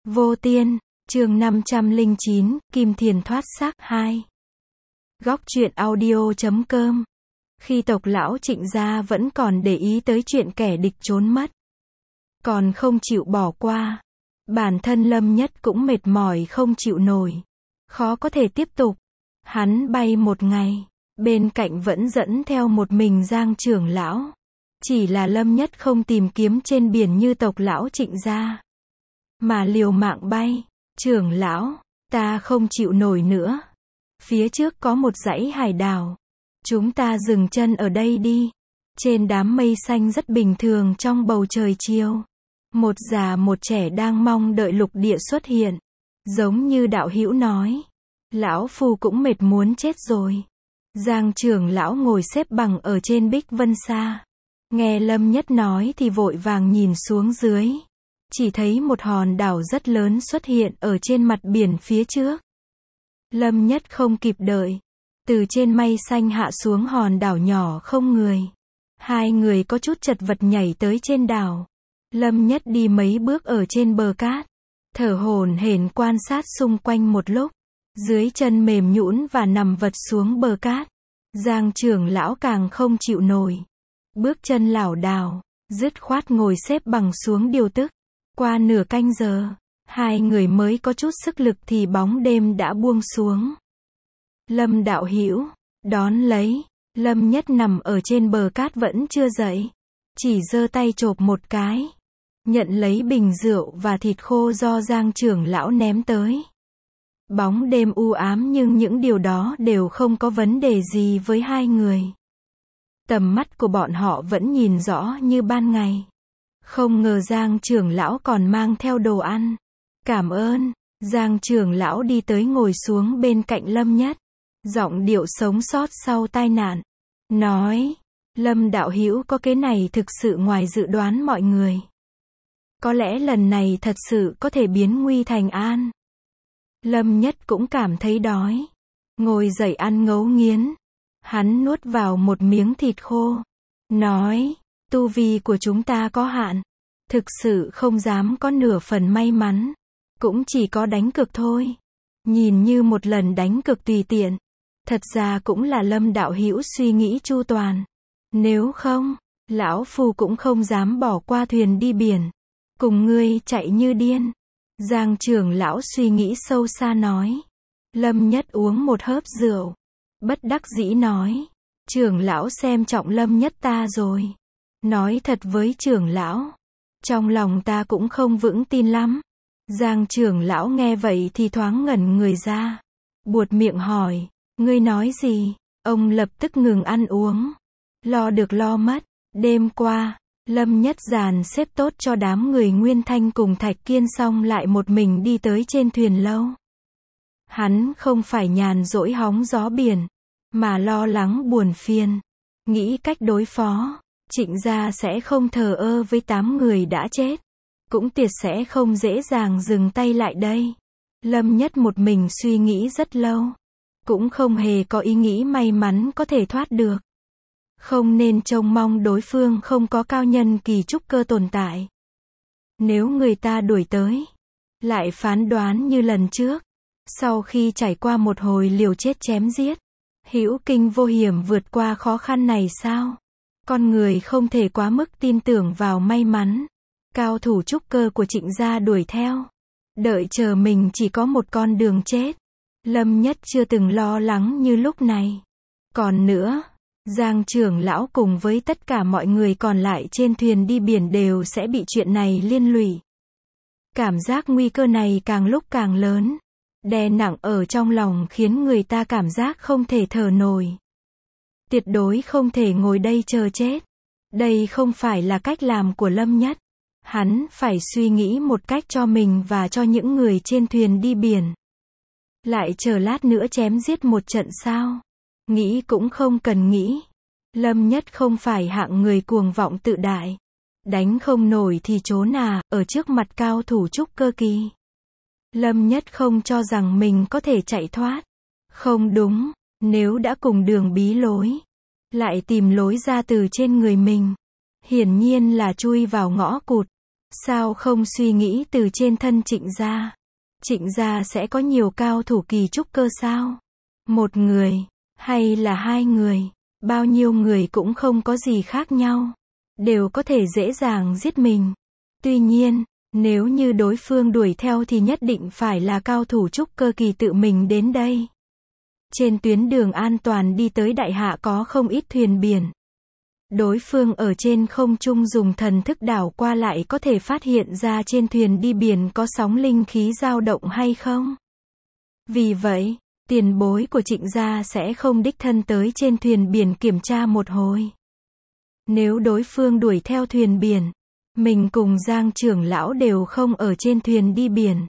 Vô Tiên, chương 509, Kim Thiền thoát xác 2. Góc truyện audio.com. Khi tộc lão Trịnh gia vẫn còn để ý tới chuyện kẻ địch trốn mất, còn không chịu bỏ qua, bản thân Lâm Nhất cũng mệt mỏi không chịu nổi, khó có thể tiếp tục. Hắn bay một ngày, bên cạnh vẫn dẫn theo một mình Giang trưởng lão. Chỉ là Lâm Nhất không tìm kiếm trên biển như tộc lão Trịnh gia, mà liều mạng bay. Trưởng lão, ta không chịu nổi nữa. Phía trước có một dãy hải đảo. Chúng ta dừng chân ở đây đi. Trên đám mây xanh rất bình thường trong bầu trời chiều. Một già một trẻ đang mong đợi lục địa xuất hiện. Giống như đạo hữu nói. Lão phu cũng mệt muốn chết rồi. Giang trưởng lão ngồi xếp bằng ở trên Bích Vân Sa. Nghe Lâm Nhất nói thì vội vàng nhìn xuống dưới. Chỉ thấy một hòn đảo rất lớn xuất hiện ở trên mặt biển phía trước. Lâm Nhất không kịp đợi. Từ trên mây xanh hạ xuống hòn đảo nhỏ không người. Hai người có chút chật vật nhảy tới trên đảo. Lâm Nhất đi mấy bước ở trên bờ cát. Thở hổn hển quan sát xung quanh một lúc. Dưới chân mềm nhũn và nằm vật xuống bờ cát. Giang trưởng lão càng không chịu nổi. Bước chân lảo đảo, dứt khoát ngồi xếp bằng xuống điều tức. Qua nửa canh giờ, hai người mới có chút sức lực thì bóng đêm đã buông xuống. Lâm đạo hữu, đón lấy. Lâm Nhất nằm ở trên bờ cát vẫn chưa dậy. Chỉ giơ tay chộp một cái. Nhận lấy bình rượu và thịt khô do Giang trưởng lão ném tới. Bóng đêm u ám nhưng những điều đó đều không có vấn đề gì với hai người. Tầm mắt của bọn họ vẫn nhìn rõ như ban ngày. Không ngờ Giang trưởng lão còn mang theo đồ ăn. Cảm ơn. Giang trưởng lão đi tới ngồi xuống bên cạnh Lâm Nhất. Giọng điệu sống sót sau tai nạn. Nói, Lâm đạo hữu có cái này thực sự ngoài dự đoán mọi người. Có lẽ lần này thật sự có thể biến nguy thành an. Lâm Nhất cũng cảm thấy đói. Ngồi dậy ăn ngấu nghiến. Hắn nuốt vào một miếng thịt khô. Nói, tu vi của chúng ta có hạn. Thực sự không dám có nửa phần may mắn. Cũng chỉ có đánh cược thôi. Nhìn như một lần đánh cược tùy tiện. Thật ra cũng là Lâm đạo hữu suy nghĩ chu toàn. Nếu không, lão phu cũng không dám bỏ qua thuyền đi biển. Cùng ngươi chạy như điên. Giang trưởng lão suy nghĩ sâu xa nói. Lâm Nhất uống một hớp rượu. Bất đắc dĩ nói. Trưởng lão xem trọng Lâm Nhất ta rồi. Nói thật với trưởng lão. Trong lòng ta cũng không vững tin lắm. Giang trưởng lão nghe vậy thì thoáng ngẩn người ra. Buột miệng hỏi. Ngươi nói gì? Ông lập tức ngừng ăn uống. Lo được lo mất. Đêm qua, Lâm Nhất dàn xếp tốt cho đám người Nguyên Thanh cùng Thạch Kiên xong lại một mình đi tới trên thuyền lâu. Hắn không phải nhàn rỗi hóng gió biển, mà lo lắng buồn phiền. Nghĩ cách đối phó. Trịnh gia sẽ không thờ ơ với 8 người đã chết. Cũng tuyệt sẽ không dễ dàng dừng tay lại đây. Lâm Nhất một mình suy nghĩ rất lâu. Cũng không hề có ý nghĩ may mắn có thể thoát được. Không nên trông mong đối phương không có cao nhân kỳ trúc cơ tồn tại. Nếu người ta đuổi tới, lại phán đoán như lần trước. Sau khi trải qua một hồi liều chết chém giết, hữu kinh vô hiểm vượt qua khó khăn này sao? Con người không thể quá mức tin tưởng vào may mắn. Cao thủ trúc cơ của Trịnh gia đuổi theo. Đợi chờ mình chỉ có một con đường chết. Lâm Nhất chưa từng lo lắng như lúc này. Còn nữa, Giang trưởng lão cùng với tất cả mọi người còn lại trên thuyền đi biển đều sẽ bị chuyện này liên lụy. Cảm giác nguy cơ này càng lúc càng lớn. Đè nặng ở trong lòng khiến người ta cảm giác không thể thở nổi. Tuyệt đối không thể ngồi đây chờ chết. Đây không phải là cách làm của Lâm Nhất. Hắn phải suy nghĩ một cách cho mình và cho những người trên thuyền đi biển. Lại chờ lát nữa chém giết một trận sao? Nghĩ cũng không cần nghĩ. Lâm Nhất không phải hạng người cuồng vọng tự đại. Đánh không nổi thì trốn ở trước mặt cao thủ trúc cơ kỳ. Lâm Nhất không cho rằng mình có thể chạy thoát. Không đúng, nếu đã cùng đường bí lối, lại tìm lối ra từ trên người mình. Hiển nhiên là chui vào ngõ cụt. Sao không suy nghĩ từ trên thân Trịnh gia? Trịnh gia sẽ có nhiều cao thủ kỳ trúc cơ sao? Một người, hay là hai người, bao nhiêu người cũng không có gì khác nhau. Đều có thể dễ dàng giết mình. Tuy nhiên, nếu như đối phương đuổi theo thì nhất định phải là cao thủ trúc cơ kỳ tự mình đến đây. Trên tuyến đường an toàn đi tới Đại Hạ có không ít thuyền biển. Đối phương ở trên không trung dùng thần thức đảo qua lại có thể phát hiện ra trên thuyền đi biển có sóng linh khí dao động hay không. Vì vậy, tiền bối của Trịnh gia sẽ không đích thân tới trên thuyền biển kiểm tra một hồi. Nếu đối phương đuổi theo thuyền biển, mình cùng Giang trưởng lão đều không ở trên thuyền đi biển.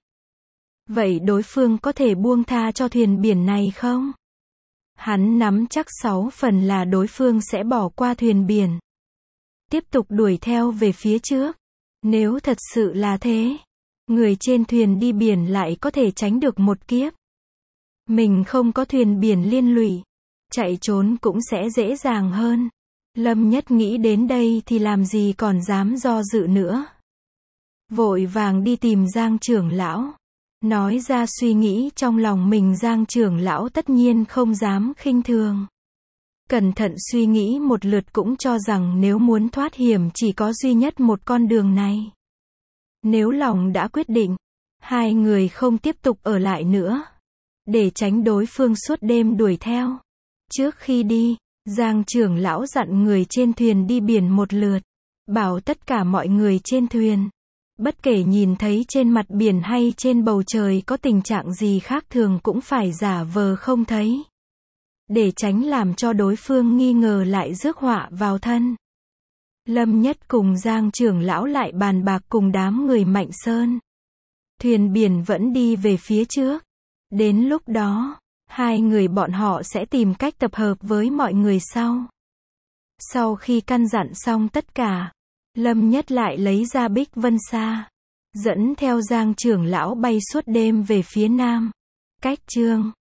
Vậy đối phương có thể buông tha cho thuyền biển này không? Hắn nắm chắc 6 phần là đối phương sẽ bỏ qua thuyền biển. Tiếp tục đuổi theo về phía trước. Nếu thật sự là thế, người trên thuyền đi biển lại có thể tránh được một kiếp. Mình không có thuyền biển liên lụy, chạy trốn cũng sẽ dễ dàng hơn. Lâm Nhất nghĩ đến đây thì làm gì còn dám do dự nữa. Vội vàng đi tìm Giang trưởng lão. Nói ra suy nghĩ trong lòng mình. Giang trưởng lão tất nhiên không dám khinh thường. Cẩn thận suy nghĩ một lượt cũng cho rằng nếu muốn thoát hiểm chỉ có duy nhất một con đường này. Nếu lòng đã quyết định, hai người không tiếp tục ở lại nữa. Để tránh đối phương suốt đêm đuổi theo. Trước khi đi, Giang trưởng lão dặn người trên thuyền đi biển một lượt. Bảo tất cả mọi người trên thuyền. Bất kể nhìn thấy trên mặt biển hay trên bầu trời có tình trạng gì khác thường cũng phải giả vờ không thấy. Để tránh làm cho đối phương nghi ngờ lại rước họa vào thân. Lâm Nhất cùng Giang trưởng lão lại bàn bạc cùng đám người Mạnh Sơn. Thuyền biển vẫn đi về phía trước. Đến lúc đó, hai người bọn họ sẽ tìm cách tập hợp với mọi người sau. Sau khi căn dặn xong tất cả, Lâm Nhất lại lấy ra Bích Vân Sa, dẫn theo Giang trưởng lão bay suốt đêm về phía nam. Cách chương